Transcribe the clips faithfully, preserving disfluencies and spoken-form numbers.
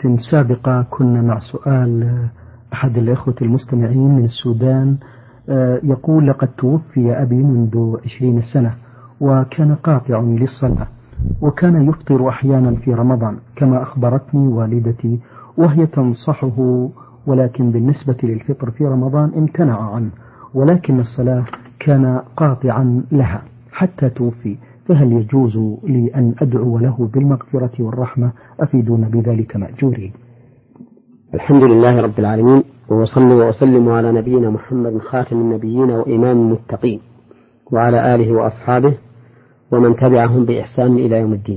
سابقة كنا مع سؤال أحد الإخوة المستمعين من السودان، يقول: لقد توفي أبي منذ عشرين سنة وكان قاطع للصلاة، وكان يفطر أحيانا في رمضان كما أخبرتني والدتي، وهي تنصحه، ولكن بالنسبة للفطر في رمضان امتنع عنه، ولكن الصلاة كان قاطعا لها حتى توفي، فهل يجوز لي أن أدعو له بالمغفرة والرحمة؟ أفيدونا بذلك مأجورين. الحمد لله رب العالمين، وصلى وسلم على نبينا محمد خاتم النبيين وإمام المتقين، وعلى آله وأصحابه ومن تبعهم بإحسان إلى يوم الدين.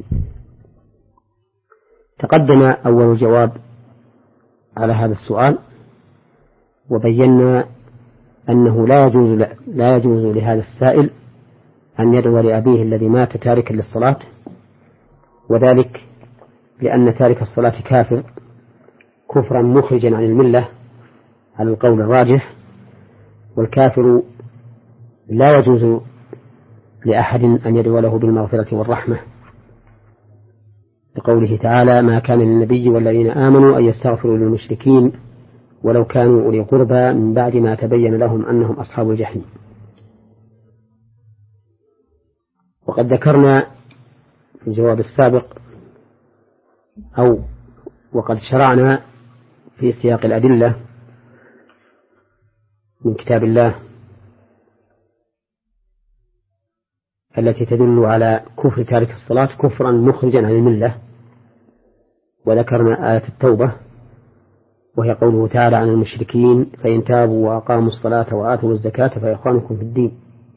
تقدم أول الجواب على هذا السؤال، وبينا أنه لا يجوز لا يجوز لهذا السائل أن يدعو لأبيه الذي مات تاركا للصلاة، وذلك لأن تارك الصلاة كافر كفرا مخرجا عن الملة على القول الراجح، والكافر لا يجوز لأحد أن يدعو له بالمغفرة والرحمة، لقوله تعالى: ما كان للنبي والذين آمنوا أن يستغفروا للمشركين ولو كانوا أولي قربى من بعد ما تبين لهم أنهم أصحاب الجحيم. وقد ذكرنا في الجواب السابق أو وقد شرعنا في سياق الأدلة من كتاب الله التي تدل على كفر تارك الصلاة كفرا مخرجا عن الملة، وذكرنا آية التوبة وهي قوله تعالى عن المشركين: فإن تابوا وأقاموا الصلاة وآتوا الزكاة فإخوانكم في الدين.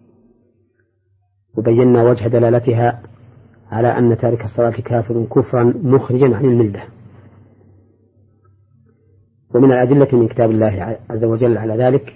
وبينا وجه دلالتها على أن تارك الصلاة كافر كفرا مخرجا عن الملة. ومن الأدلة من كتاب الله عز وجل على ذلك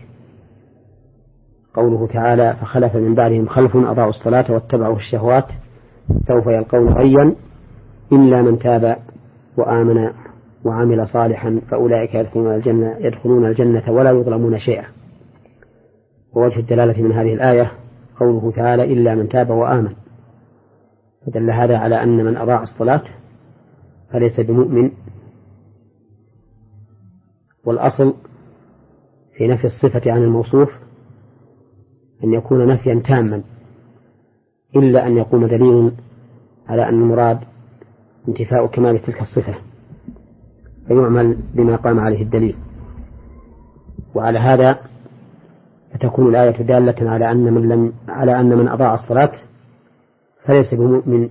قوله تعالى: فخلف من بعدهم خلف أضاعوا الصلاة واتبعوا الشهوات سوف يلقون غيا إلا من تاب وآمن وعمل صالحا فأولئك يدخلون الجنة, يدخلون الجنة ولا يظلمون شيئا. ووجه الدلالة من هذه الآية قوله تعالى: إلا من تاب وآمن، فدل هذا على أن من أضاع الصلاة فليس بمؤمن. والأصل في نفي الصفة عن الموصوف أن يكون نفيا تاما، إلا أن يقوم دليل على أن المراد انتفاء كمال تلك الصفة فيعمل بما قام عليه الدليل. وعلى هذا فتكون الآية دالة على أن من لم على أن من أضاع الصلاة فليس بمؤمن.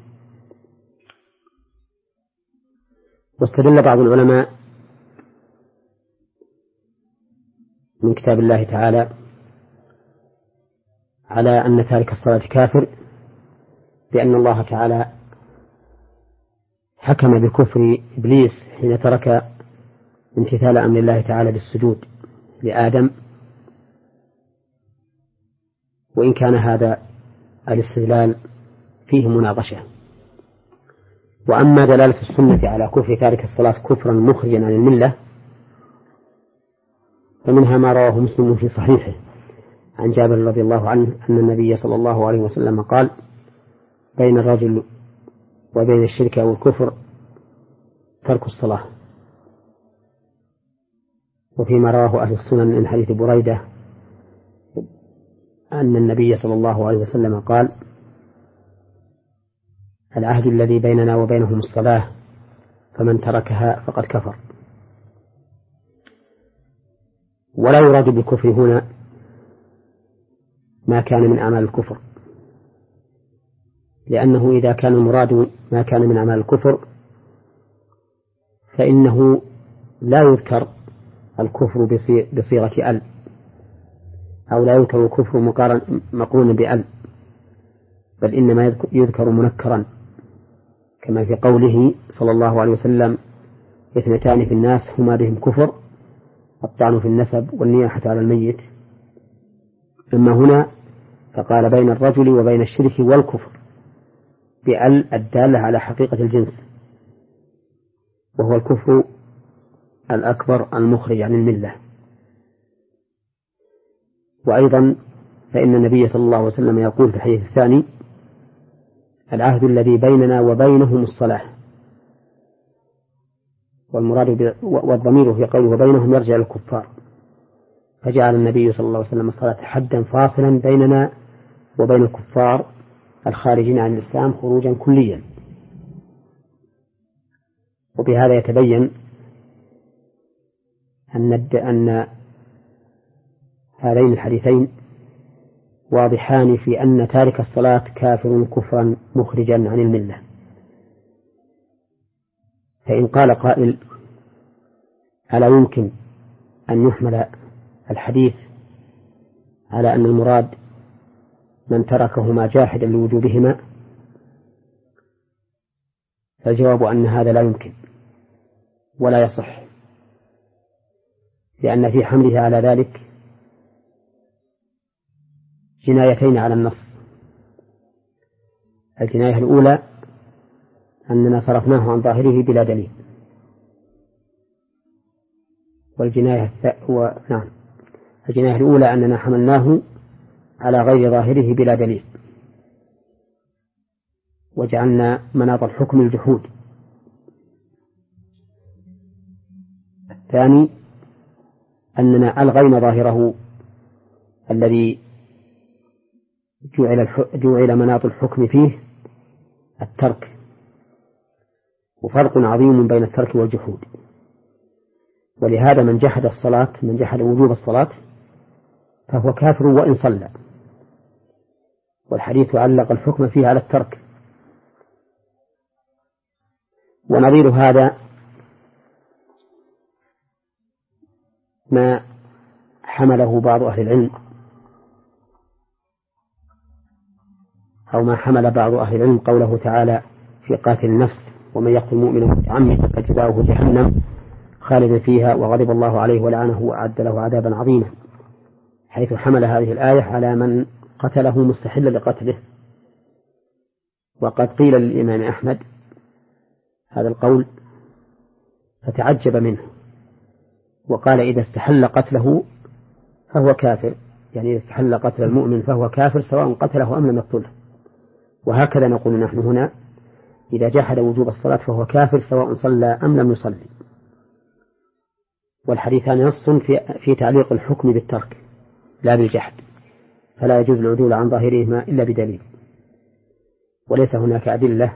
واستدل بعض العلماء من كتاب الله تعالى على أن تارك الصلاة كافر بأن الله تعالى حكم بكفر إبليس حين ترك امتثال أمر الله تعالى بالسجود لآدم، وإن كان هذا الاستدلال فيه مناقشة. وأما دلالة السنة على كفر تارك الصلاة كفرا مخرجا عن الملة فمنها ما رواه مسلم في صحيحه عن جابر رضي الله عنه أن النبي صلى الله عليه وسلم قال: بين الرجل وبين الشرك أو الكفر ترك الصلاة. وفيما رواه أهل السنن من حديث بريدة أن النبي صلى الله عليه وسلم قال: العهد الذي بيننا وبينهم الصلاة فمن تركها فقد كفر. ولا يراد بالكفر هنا ما كان من أعمال الكفر، لأنه إذا كان المراد ما كان من أعمال الكفر فإنه لا يذكر الكفر بصيغة ال، أو لا يذكر الكفر مقرون بال، بل إنما يذكر منكرا، كما في قوله صلى الله عليه وسلم: اثنتان في الناس هما بهم كفر، الطعن في النسب والنياحة على الميت. أما هنا فقال: بين الرجل وبين الشرك والكفر بأل الدالة على حقيقة الجنس، وهو الكفر الأكبر المخرج عن الملة. وأيضا فإن النبي صلى الله عليه وسلم يقول في الحديث الثاني: العهد الذي بيننا وبينهم الصلاة، والمراد والضمير في قوله وبينهم يرجع للكفار، فجعل النبي صلى الله عليه وسلم الصلاة حدا فاصلا بيننا وبين الكفار الخارجين عن الإسلام خروجا كليا. وبهذا يتبين أن أن هذين الحديثين واضحان في أن تارك الصلاة كافر كفرا مخرجا عن الملة. فإن قال قائل ألا يمكن أن يحمل الحديث على أن المراد من تركهما جاحدا لوجوبهما؟ فالجواب أن هذا لا يمكن ولا يصح، لأن في حمله على ذلك جنايتين على النص. الجناية الأولى أننا صرفناه عن ظاهره بلا دليل، والجناية و... نعم الجناية الأولى أننا حملناه على غير ظاهره بلا دليل وجعلنا مناط الحكم الجحود. الثاني أننا ألغينا ظاهره الذي جعل, جعل مناط الحكم فيه الترك، وفرق عظيم بين الترك والجحود. ولهذا من جحد الصلاة من جحد وجوب الصلاة فهو كافر وإن صلى، والحديث علق الحكم فيه على الترك. ونظير هذا ما حمله بعض أهل العلم أو ما حمل بعض أهل العلم قوله تعالى في قاتل النفس ومن يقتل مؤمنا متعمدا فجزاؤه جهنم خالدا فيها وغضب الله عليه ولعنه وأعد له عذابا عظيما، حيث حمل هذه الآية على من قتله مستحلا لقتله. وقد قيل للإمام أحمد هذا القول فتعجب منه وقال إذا استحل قتله فهو كافر، يعني إذا استحل قتل المؤمن فهو كافر سواء قتله أم لم يقتله. وهكذا نقول نحن هنا إذا جحد وجوب الصلاة فهو كافر سواء صلى أم لم يصلي. والحديثان نص في, في تعليق الحكم بالترك لا بالجحد، فلا يجوز العدول عن ظاهرهما إلا بدليل، وليس هناك أدلة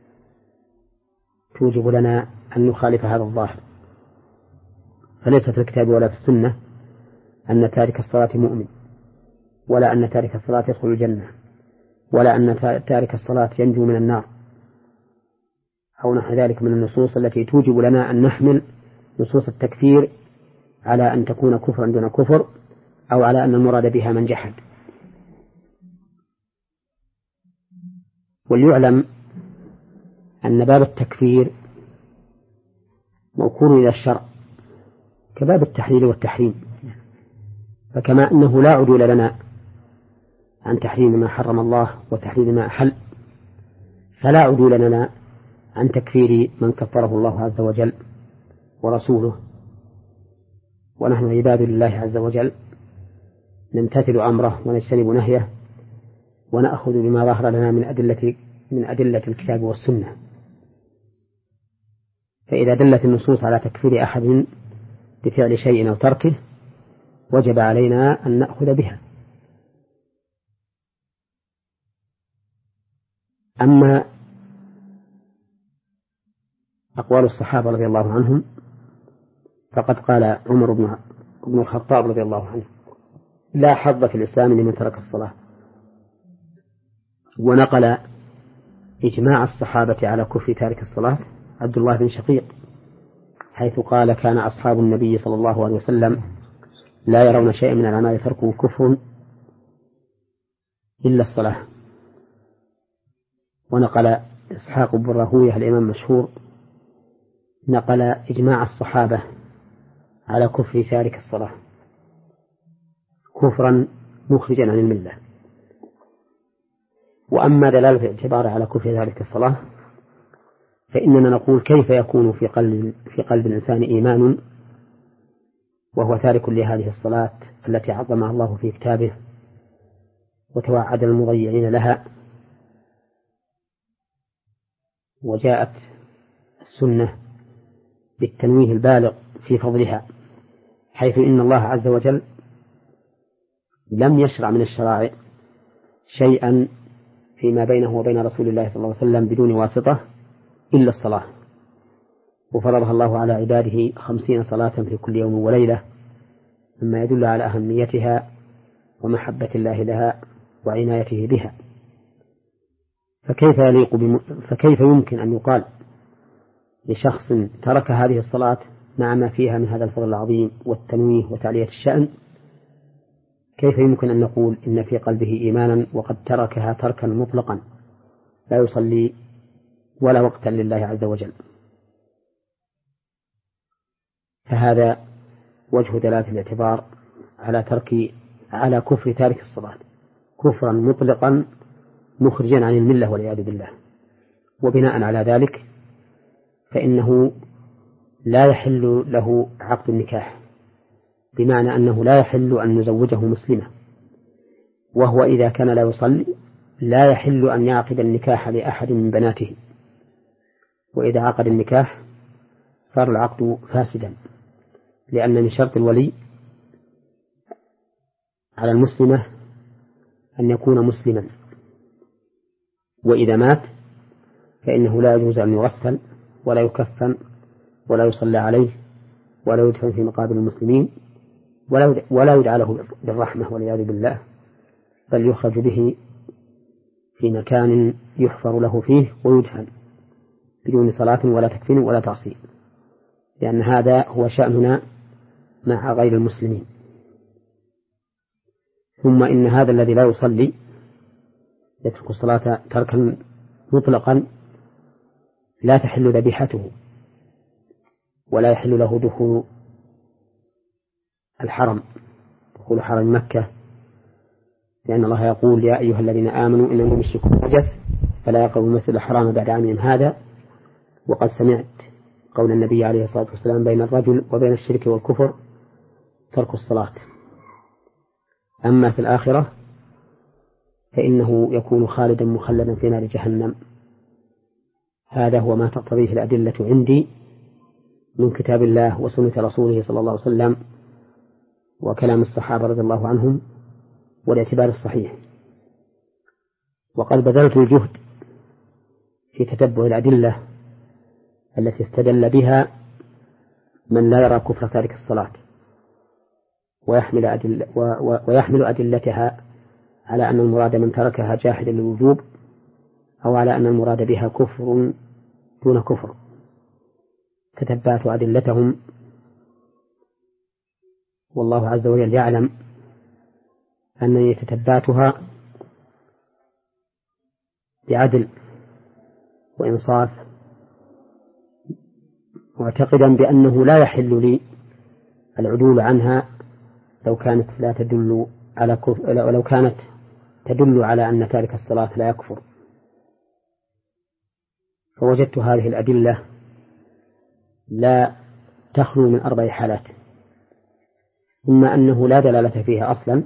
توجب لنا أن نخالف هذا الظاهر. فليس في الكتاب ولا في السنة أن تارك الصلاة مؤمن، ولا أن تارك الصلاة يدخل الجنة، ولا أن تارك الصلاة ينجو من النار أو نحو ذلك من النصوص التي توجب لنا أن نحمل نصوص التكفير على أن تكون كفرا دون كفر أو على أن المراد بها من جحد. وليعلم أن باب التكفير موكول إلى الشرع كباب التحليل والتحريم، فكما أنه لا عدول لنا عن تحريم ما حرم الله وتحليل ما أحل، فلا عدول لنا عن تكفير من كفره الله عز وجل ورسوله. ونحن عباد لله عز وجل نمتثل أمره ونجتنب نهيه ونأخذ بما ظهر لنا من أدلة من أدلة الكتاب والسنة. فإذا دلت النصوص على تكفير أحد بفعل شيء أو تركه وجب علينا أن نأخذ بها. أما أقوال الصحابة رضي الله عنهم فقد قال عمر بن الخطاب رضي الله عنه لا حظ في الإسلام لمن ترك الصلاة. ونقل إجماع الصحابة على كفر تارك الصلاة عبد الله بن شقيق حيث قال كان أصحاب النبي صلى الله عليه وسلم لا يرون شيئا من الأعمال تركه كفر إلا الصلاة. ونقل إسحاق بن راهويه الإمام المشهور نقل إجماع الصحابة على كفر تارك الصلاة كفرا مخرجا عن الملة. وأما دلالة الاعتبار على كفر تارك الصلاة فإننا نقول كيف يكون في قلب, في قلب الإنسان إيمان وهو تارك لهذه الصلاة التي عظمها الله في كتابه وتوعد المضيعين لها، وجاءت السنة بالتنويه البالغ في فضلها، حيث إن الله عز وجل لم يشرع من الشرائع شيئا فيما بينه وبين رسول الله صلى الله عليه وسلم بدون واسطة إلا الصلاة، وفرضها الله على عباده خمسين صلاة في كل يوم وليلة، مما يدل على أهميتها ومحبة الله لها وعنايته بها. فكيف يليق بم... فكيف يمكن أن يقال لشخص ترك هذه الصلاة مع ما فيها من هذا الفضل العظيم والتنويه وتعلية الشأن، كيف يمكن أن نقول إن في قلبه إيمانا وقد تركها تركا مطلقا لا يصلي ولا وقتا لله عز وجل؟ فهذا وجه دلالة الاعتبار على ترك على كفر تارك الصلاة كفرا مطلقا مخرجا عن الملة والعياذ بالله. وبناء على ذلك فإنه لا يحل له عقد النكاح، بمعنى أنه لا يحل أن نزوجه مسلمة، وهو إذا كان لا يصلي لا يحل أن يعقد النكاح لأحد من بناته، وإذا عقد النكاح صار العقد فاسدا، لأن من شرط الولي على المسلمة أن يكون مسلما، وإذا مات فإنه لا يجوز أن يغسل ولا يكفن ولا يصلى عليه ولا يدفن في مقابر المسلمين ولا يدعى له بالرحمة والعياذ بالله، بل يخرج به في مكان يحفر له فيه ويدفن بدون صلاة ولا تكفين ولا تعصيب، لأن هذا هو شأننا مع غير المسلمين. ثم إن هذا الذي لا يصلي يترك الصلاة تركا مطلقا لا تحل ذبيحته ولا يحل له دخول الحرم دخول حرم مكة، لأن الله يقول يا أيها الذين آمنوا إن المشركون نجس فلا يقربوا المسجد الحرام بعد عامهم هذا. وقد سمعت قول النبي عليه الصلاة والسلام بين الرجل وبين الشرك والكفر ترك الصلاة. أما في الآخرة فإنه يكون خالدا مخلدا في نار جهنم. هذا هو ما تقتضيه الأدلة عندي من كتاب الله وسنة رسوله صلى الله عليه وسلم وكلام الصحابة رضي الله عنهم والاعتبار الصحيح. وقد بذلت الجهد في تتبع الأدلة التي استدل بها من لا يرى كفر تارك الصلاة ويحمل, أدل ويحمل أدلتها على أن المراد من تركها جاحدا للوجوب، أو على أن المراد بها كفر دون كفر. تتبعت أدلتهم والله عز وجل يعلم أنني تتبعتها بعدل وإنصاف، معتقدا بأنه لا يحل لي العدول عنها لو كانت لا تدل على كفر، لو كانت تدل على أن تارك الصلاة لا يكفر. فوجدت هذه الأدلة لا تخلو من أربع حالات: إما أنه لا دلالة فيها أصلا،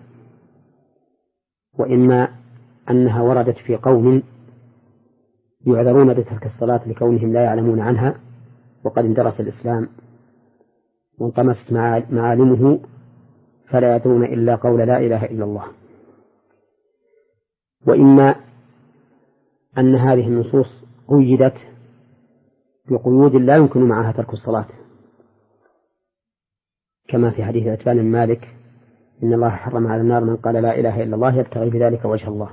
وإما أنها وردت في قوم يعذرون بترك الصلاة لكونهم لا يعلمون عنها وقد اندرس الإسلام وانطمست معالمه فلا يدرون إلا قول لا إله إلا الله، وإما أن هذه النصوص قيدت بقيود لا يمكن معها ترك الصلاة، كما في حديث عتبان بن مالك إن الله حرم على النار من قال لا إله إلا الله يبتغي بذلك وجه الله.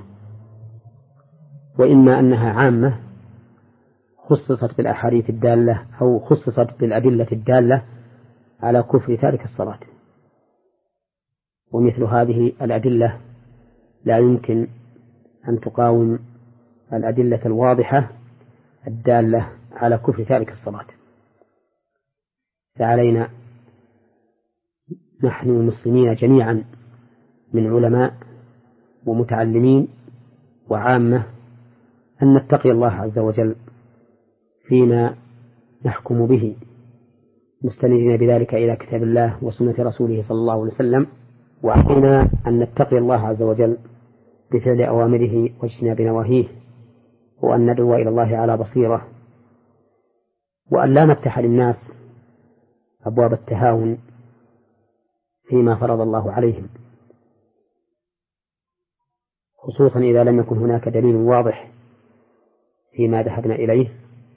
وإما أنها عامة خصصت بالأحاديث الدالة أو خصصت بالأدلة الدالة على كفر تارك الصلاة، ومثل هذه الأدلة لا يمكن أن تقاوم الأدلة الواضحة الدالة على كفر تارك الصلاة. فعلينا نحن المسلمين جميعا من علماء ومتعلمين وعامة أن نتقي الله عز وجل فيما نحكم به، مستندين بذلك إلى كتاب الله وسنة رسوله صلى الله عليه وسلم، وعلينا أن نتقي الله عز وجل بفعل أوامره واجتناب نواهيه، وأن ندعو إلى الله على بصيرة، وأن لا نفتح للناس أبواب التهاون فيما فرض الله عليهم، خصوصا إذا لم يكن هناك دليل واضح فيما ذهبنا إليه.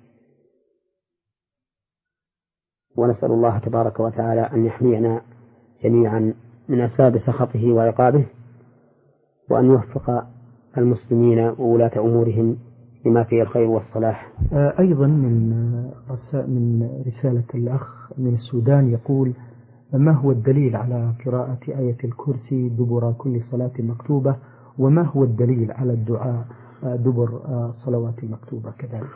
ونسأل الله تبارك وتعالى أن يحمينا جميعا من أسباب سخطه وعقابه، وأن يوفق المسلمين وولاة أمورهم لما فيه الخير والصلاح. أيضا من من رسالة الأخ من السودان يقول: ما هو الدليل على قراءة آية الكرسي دبر كل صلاة مكتوبة، وما هو الدليل على الدعاء دبر صلوات المكتوبة كذلك؟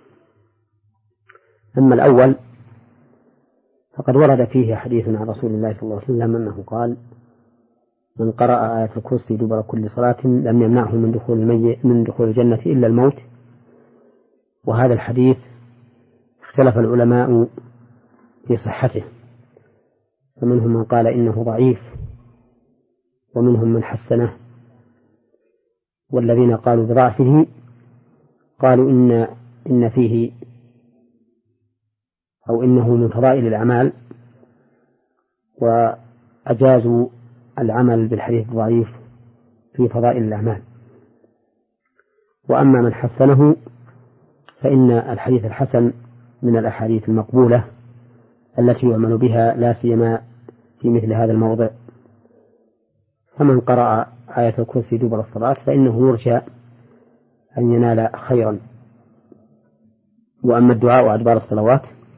أما الأول فقد ورد فيه حديث عن رسول الله صلى الله عليه وسلم أنه قال: من قرأ آية الكرسي دبر كل صلاة لم يمنعه من دخول الميت من دخول الجنة إلا الموت. وهذا الحديث اختلف العلماء في صحته، فمنهم من قال إنه ضعيف، ومنهم من حسنه، والذين قالوا بضعفه قالوا إن إن فيه أو إنه من فضائل الأعمال، وأجازوا العمل بالحديث الضعيف في فضائل الأعمال. وأما من حسنه فإن الحديث الحسن من الأحاديث المقبولة التي يعمل بها، لا سيما في مثل هذا الموضع. فمن قرأ آية الكرسي دبر الصلاة فإنه يرجى أن ينال خيرا. وأما الدعاء وأدبار الصلوات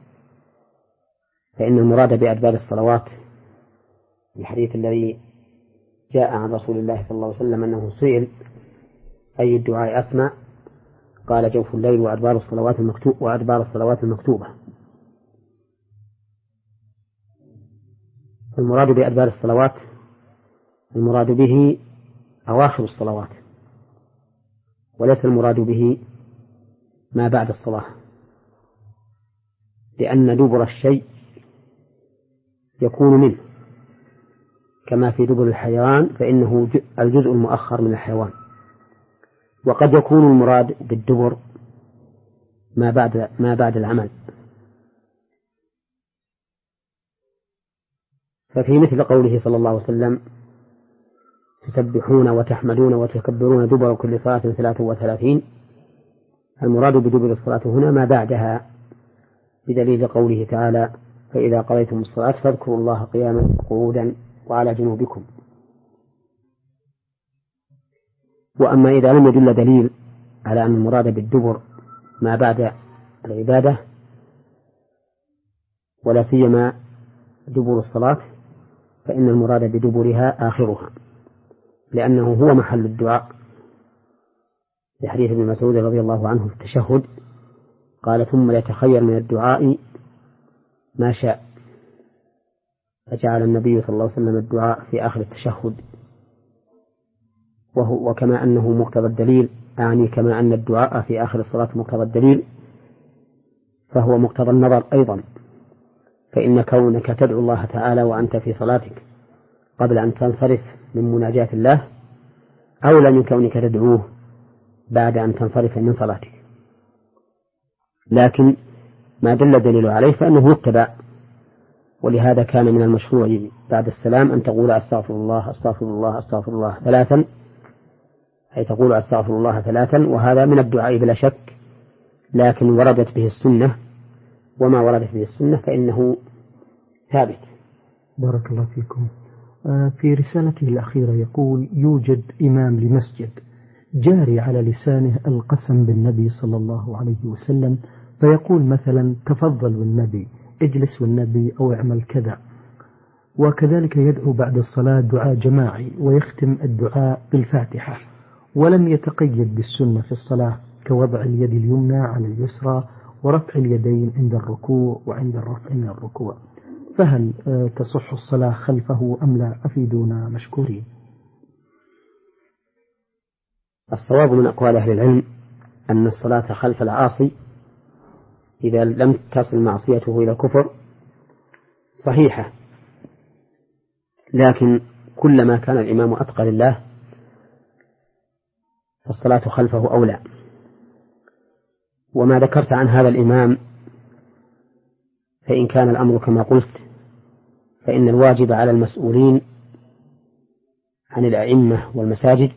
فإن المراد بأدبار الصلوات الحديث الذي جاء عن رسول الله صلى الله عليه وسلم أنه سئل: أي الدعاء أسمع؟ قال: جوف الليل وأدبار الصلوات المكتوبة وأدبار الصلوات المكتوبة. المراد بأدبار الصلوات المراد به أواخر الصلوات، وليس المراد به ما بعد الصلاة، لأن دبر الشيء يكون منه، كما في دبر الحيوان فإنه الجزء المؤخر من الحيوان. وقد يكون المراد بالدبر ما بعد ما بعد العمل. ففي مثل قوله صلى الله عليه وسلم: تسبحون وتحمدون وتكبرون دبر كل صلاة ثلاث وثلاثين، المراد بدبر الصلاة هنا ما بعدها، بدليل قوله تعالى: فإذا قضيتم الصلاة فاذكروا الله قياما وقعودا وعلى جنوبكم. وأما إذا لم يدل دليل على أن المراد بالدبر ما بعد العبادة، ولا سيما دبر الصلاة، فإن المراد بدبرها آخرها، لأنه هو محل الدعاء. في حديث ابن مسعود رضي الله عنه في التشهد قال: ثم يتخير من الدعاء ما شاء، فجعل النبي صلى الله عليه وسلم الدعاء في آخر التشهد. وهو وكما أنه مقتضى الدليل، أعني كما أن الدعاء في آخر الصلاة مقتضى الدليل، فهو مقتضى النظر أيضا. فإن كونك تدعو الله تعالى وأنت في صلاتك قبل أن تنصرف من مناجاة الله أولى من كونك تدعوه بعد أن تنصرف من صلاتك. لكن ما دل دليل عليه فإنه يتبع، ولهذا كان من المشروع بعد السلام أن تقول: أستغفر الله أستغفر الله أستغفر الله ثلاثا، أي تقول أستغفر الله ثلاثا، وهذا من الدعاء بلا شك، لكن وردت به السنة، وما وردت به السنة فإنه ثابت. بارك الله فيكم. في رسالته الأخيرة يقول: يوجد إمام لمسجد جاري على لسانه القسم بالنبي صلى الله عليه وسلم، فيقول مثلا: تفضل بالنبي، اجلس والنبي، أو اعمل كذا. وكذلك يدعو بعد الصلاة دعاء جماعي، ويختم الدعاء بالفاتحة، ولم يتقيد بالسنة في الصلاة كوضع اليد اليمنى على اليسرى ورفع اليدين عند الركوع وعند الرفع من الركوع. فهل تصح الصلاة خلفه أم لا؟ أفيدونا مشكورين. الصواب من أقوال أهل العلم أن الصلاة خلف العاصي إذا لم تصل معصيته إلى الكفر صحيحة، لكن كلما كان الإمام أتقى لله فالصلاة خلفه أولى. وما ذكرت عن هذا الإمام فإن كان الأمر كما قلت فإن الواجب على المسؤولين عن الأئمة والمساجد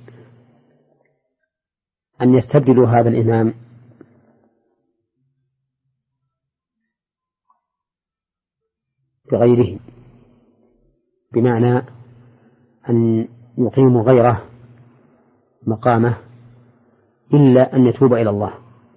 أن يستبدلوا هذا الإمام بغيره، بمعنى أن يقيموا غيره مقامه إلا أن يتوب إلى الله،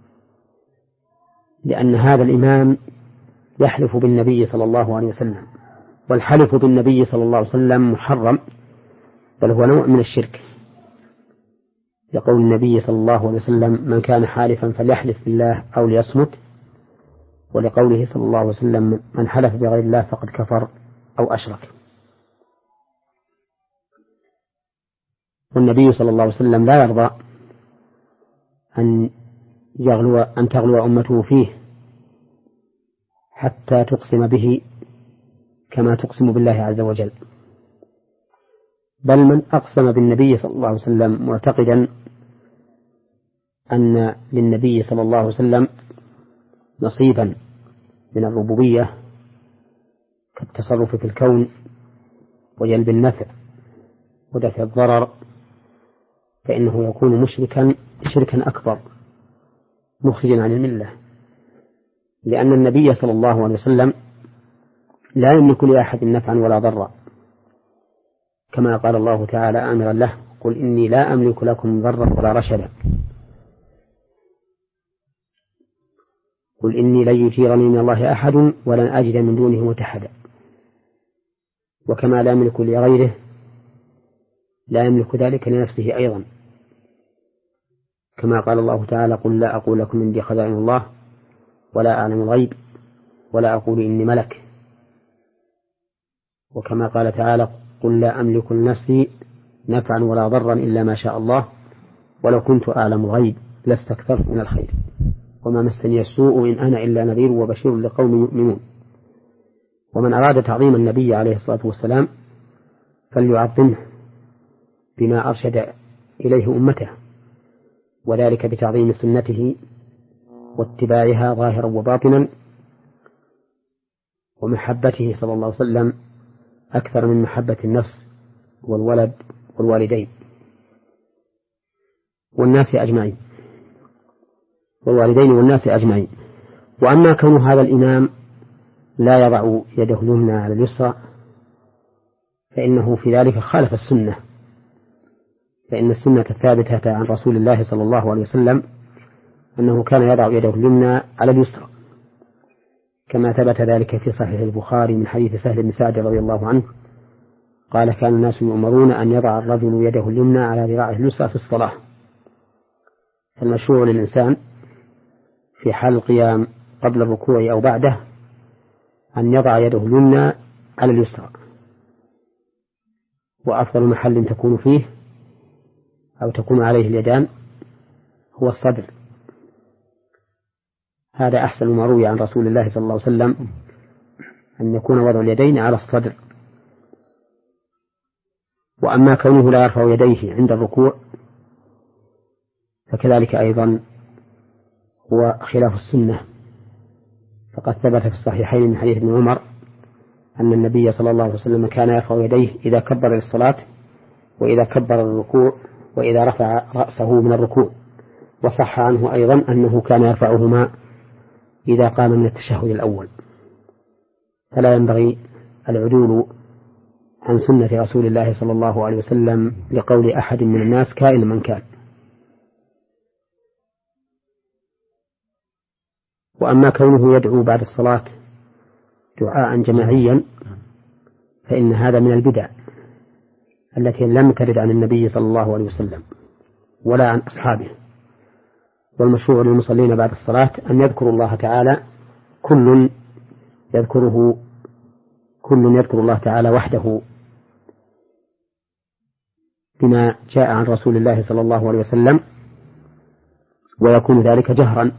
لأن هذا الإمام يحلف بالنبي صلى الله عليه وسلم، والحلف بالنبي صلى الله عليه وسلم محرم، بل هو نوع من الشرك، يقول النبي صلى الله عليه وسلم: من كان حالفا فليحلف بالله أو ليصمت، ولقوله صلى الله عليه وسلم: من حلف بغير الله فقد كفر أو أشرك. والنبي صلى الله عليه وسلم لا يرضى أن يغلو أن تغلو أمته فيه حتى تقسم به كما تقسم بالله عز وجل، بل من أقسم بالنبي صلى الله عليه وسلم معتقدا أن للنبي صلى الله عليه وسلم نصيبا من الربوبية كالتصرف في الكون وجلب النفع ودفع الضرر، فإنه يكون مشركا شركا أكبر مخرجا عن الملة، لأن النبي صلى الله عليه وسلم لا يملك لأحد نفعا ولا ضرا، كما قال الله تعالى آمرا له: قل إني لا أملك لكم ضرا ولا رشدا، قل إني لن يجيرني من الله أحد ولن أجد من دونه ملتحدا. وكما لا يملك لغيره لا يملك ذلك لنفسه أيضا، كما قال الله تعالى: قل لا أقول لكم عندي خزائن الله ولا أعلم الغيب ولا أقول إني ملك. وكما قال تعالى: قل لا أملك لنفسي نفعا ولا ضرا إلا ما شاء الله ولو كنت أعلم الغيب لاستكثرت من الخير وما مسني السوء إن أنا إلا نذير وبشير لقوم يؤمنون. ومن أراد تعظيم النبي عليه الصلاة والسلام فليعظمه بما أرشد إليه أمته، وذلك بتعظيم سنته واتباعها ظاهرا وباطنا، ومحبته صلى الله عليه وسلم أكثر من محبة النفس والولد والوالدين والناس أجمعين والوالدين والناس أجمعين. وأما كون هذا الإمام لا يضع يده اليمنى على اليسرى فإنه في ذلك خالف السنة، فإن السنة الثابتة عن رسول الله صلى الله عليه وسلم أنه كان يضع يده اليمنى على اليسرى، كما ثبت ذلك في صحيح البخاري من حديث سهل بن سعد رضي الله عنه قال: كان الناس يؤمرون أن يضع الرجل يده اليمنى على ذراعه اليسرى في الصلاة. فالمشروع للإنسان في حال القيام قبل الركوع أو بعده أن يضع يده اليمنى على اليسرى، وأفضل محل تكون فيه أو تكون عليه اليدان هو الصدر، هذا أحسن ما روي عن رسول الله صلى الله عليه وسلم أن يكون وضع اليدين على الصدر. وأما كونه لا يرفع يديه عند الركوع فكذلك أيضا هو خلاف السنة، فقد ثبت في الصحيحين من حديث ابن عمر أن النبي صلى الله عليه وسلم كان يرفع يديه إذا كبر للصلاة وإذا كبر الركوع وإذا رفع رأسه من الركوع، وصح عنه أيضا أنه كان يرفعهما إذا قام من التشهد الأول. فلا ينبغي العدول عن سنة رسول الله صلى الله عليه وسلم لقول أحد من الناس كائن من كان. وأما كونه يدعو بعد الصلاة دعاء جماعيا فإن هذا من البدع التي لم ترد عن النبي صلى الله عليه وسلم ولا عن أصحابه. والمشروع للمصلين بعد الصلاة أن يذكروا الله تعالى، كل يذكره كل يذكر الله تعالى وحده بما جاء عن رسول الله صلى الله عليه وسلم، ويكون ذلك جهرا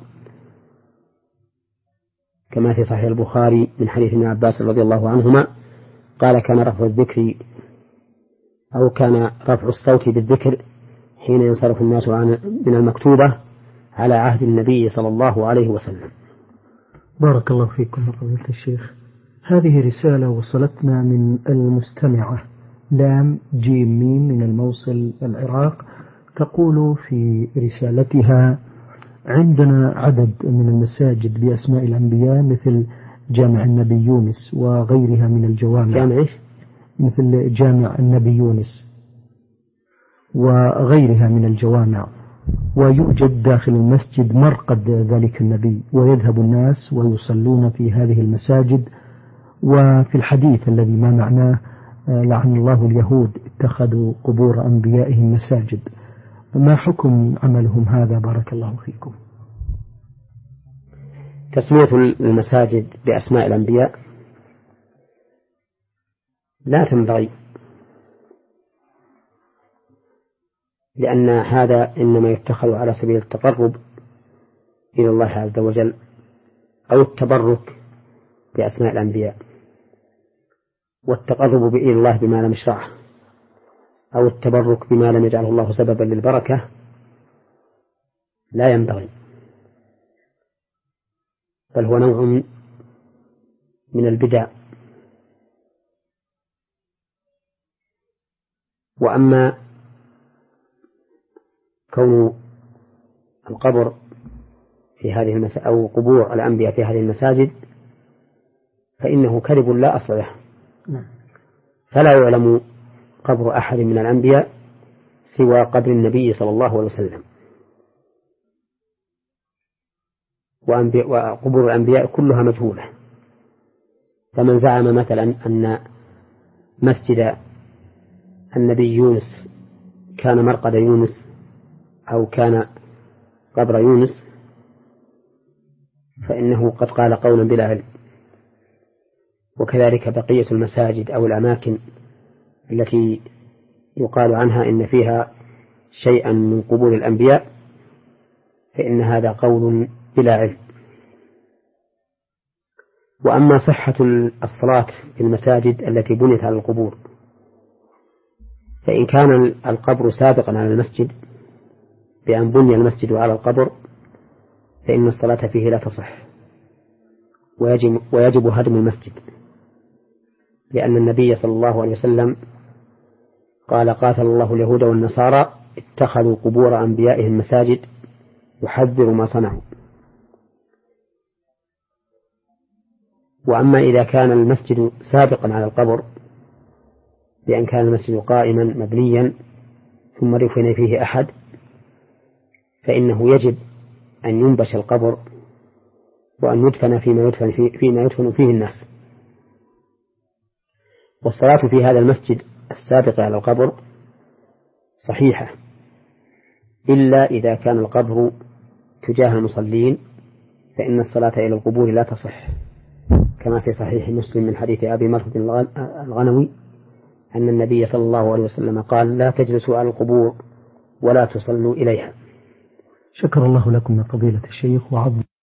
كما في صحيح البخاري من حديث ابن عباس رضي الله عنهما قال: كان رفع الذكر أو كان رفع الصوت بالذكر حين ينصرف الناس من المكتوبة على عهد النبي صلى الله عليه وسلم. بارك الله فيكم فضيلة الشيخ. هذه رسالة وصلتنا من المستمعة لام جيم ميم من الموصل العراق، تقول في رسالتها: عندنا عدد من المساجد بأسماء الأنبياء مثل جامع النبي يونس وغيرها من الجوامع. جامع مثل جامع النبي يونس وغيرها من الجوامع، ويوجد داخل المسجد مرقد ذلك النبي، ويذهب الناس ويصلون في هذه المساجد. وفي الحديث الذي ما معناه: لعن الله اليهود اتخذوا قبور أنبيائهم مساجد. ما حكم عملهم هذا بارك الله فيكم؟ تسمية المساجد بأسماء الأنبياء لا تنبغي، لأن هذا إنما يتخذ على سبيل التقرب إلى الله عز وجل أو التبرك بأسماء الأنبياء، والتقرب إلى الله بما لم يشرعه أو التبرك بما لم يجعله الله سببا للبركة لا ينبغي، بل هو نوع من البدع. وأما كون القبر في هذه المساجد أو قبور الأنبياء في هذه المساجد فإنه كذب لا أصل له، فلا يعلم قبر أحد من الأنبياء سوى قبر النبي صلى الله عليه وسلم، وقبور الأنبياء كلها مجهولة. فمن زعم مثلا أن مسجد النبي يونس كان مرقد يونس أو كان قبر يونس فإنه قد قال قولا بلا علم. وكذلك بقية المساجد أو الأماكن التي يقال عنها إن فيها شيئا من قبور الأنبياء فإن هذا قول بلا علم. وأما صحة الصلاة في المساجد التي بنيت على القبور فإن كان القبر سابقا على المسجد بأن بني المسجد على القبر فإن الصلاة فيه لا تصح، ويجب, ويجب هدم المسجد، لأن النبي صلى الله عليه وسلم قال: قاتل الله اليهود والنصارى اتخذوا قبور أنبيائهم مساجد يحذر ما صنعوا. وأما إذا كان المسجد سابقا على القبر بأن كان المسجد قائما مبنيا ثم دفن فيه أحد فإنه يجب أن ينبش القبر وأن يدفن فيما يدفن فيه, فيما يدفن فيه الناس. والصلاة في هذا المسجد السابق على القبر صحيحة، إلا إذا كان القبر تجاه المصلين فإن الصلاة إلى القبور لا تصح، كما في صحيح مسلم من حديث أبي مرثد الغنوي أن النبي صلى الله عليه وسلم قال: لا تجلسوا على القبور ولا تصلوا إليها. شكر الله لكم يا فضيلة الشيخ وعظم